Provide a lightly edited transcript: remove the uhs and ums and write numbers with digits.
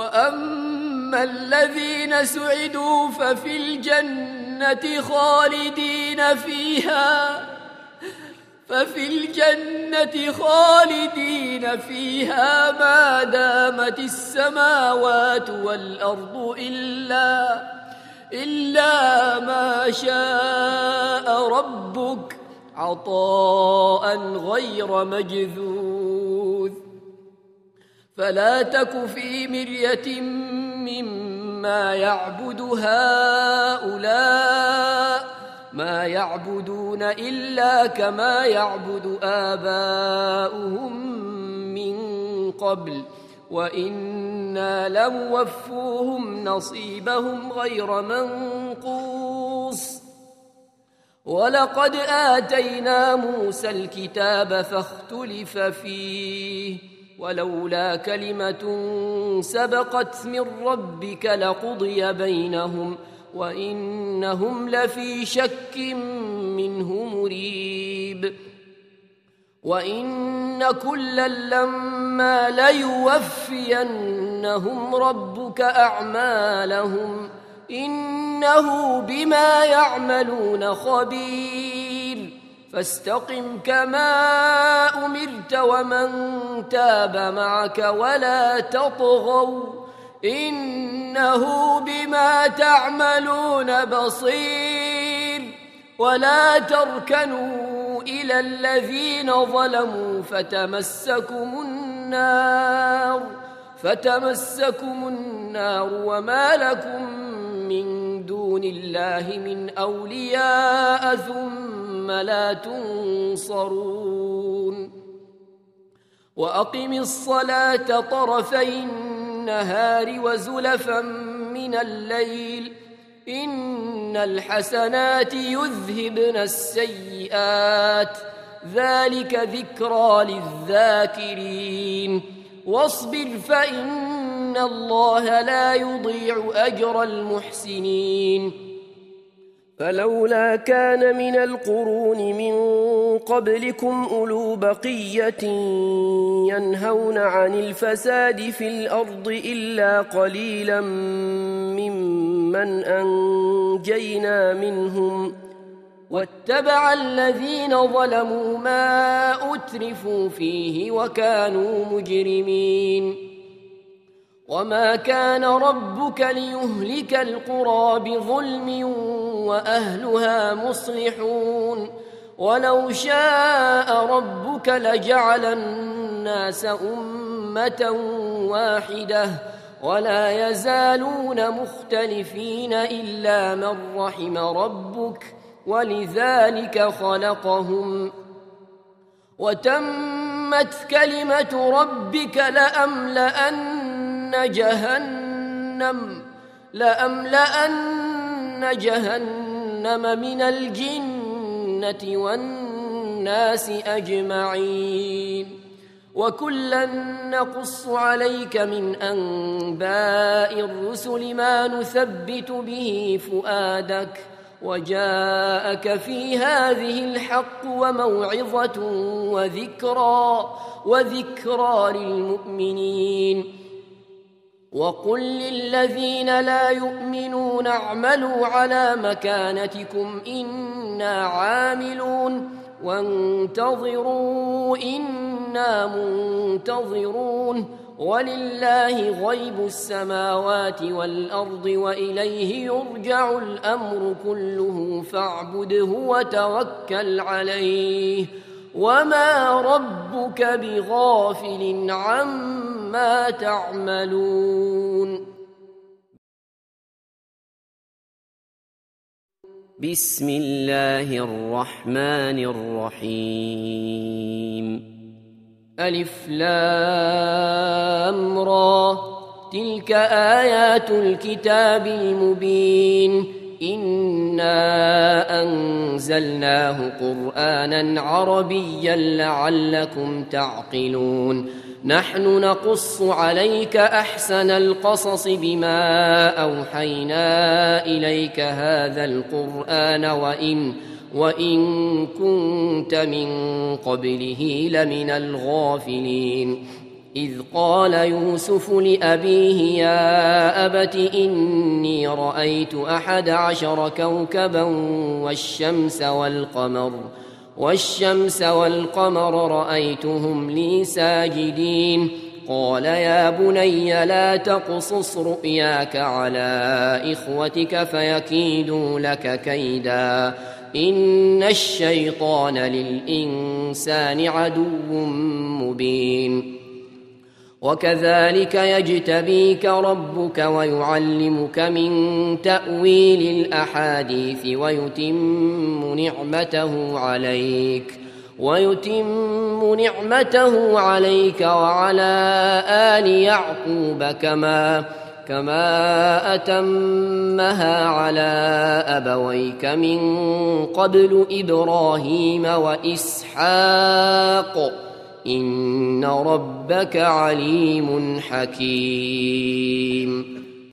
وأما الذين سعدوا ففي الجنة خالدين فيها ما دامت السماوات والأرض إلا ما شاء ربك عطاء غير مجذوذ. فلا تك في مرية مما يعبد هؤلاء، ما يعبدون إلا كما يعبد آباؤهم من قبل، وإنا لموفوهم نصيبهم غير منقوص. ولقد آتينا موسى الكتاب فاختلف فيه، ولولا كلمة سبقت من ربك لقضي بينهم وإنهم لفي شك منه مريب. وإن كلا لما ليوفينهم ربك أعمالهم إنه بما يعملون خبير. فاستقم كما أمرت ومن تاب معك ولا تطغوا إنه بما تعملون بصير. ولا تركنوا إلى الذين ظلموا فتمسكم النار وما لكم من دون الله من أولياء ثم لا تنصرون. وأقم الصلاة طرفي النهار وزلفا من الليل إن الحسنات يذهبن السيئات ذلك ذكرى للذاكرين. واصبر فإن الله لا يضيع أجر المحسنين. فلولا كان من القرون من قبلكم أولو بقية ينهون عن الفساد في الأرض إلا قليلا ممن أنجينا منهم واتبع الذين ظلموا ما أترفوا فيه وكانوا مجرمين. وما كان ربك ليهلك القرى بظلم وأهلها مصلحون. ولو شاء ربك لجعل الناس أمة واحدة ولا يزالون مختلفين إلا من رحم ربك ولذلك خلقهم. وتمت كلمة ربك لأملأن جهنم من الجنة والناس أجمعين. وكلا نقص عليك من أنباء الرسل ما نثبت به فؤادك وجاءك في هذه الحق وموعظة وذكرى للمؤمنين. وقل للذين لا يؤمنون اعملوا على مكانتكم إنا عاملون وانتظروا إنا منتظرون. ولله غيب السماوات والأرض وإليه يرجع الأمر كله فاعبده وتوكل عليه وما ربك بغافل عما تعملون. بسم الله الرحمن الرحيم. ألف لام را تلك آيات الكتاب المبين. إنا أنزلناه قرآنا عربيا لعلكم تعقلون. نحن نقص عليك أحسن القصص بما أوحينا إليك هذا القرآن وإن كنت من قبله لمن الغافلين. إذ قال يوسف لأبيه يا أبت إني رأيت 11 كوكبا والشمس والقمر رأيتهم لي ساجدين قال يا بني لا تقصص رؤياك على إخوتك فيكيدوا لك كيدا إن الشيطان للإنسان عدو مبين وكذلك يجتبيك ربك ويعلمك من تأويل الأحاديث ويتم نعمته عليك وعلى آل يعقوب كما أتمها على أبويك من قبل إبراهيم وإسحاق إن ربك عليم حكيم.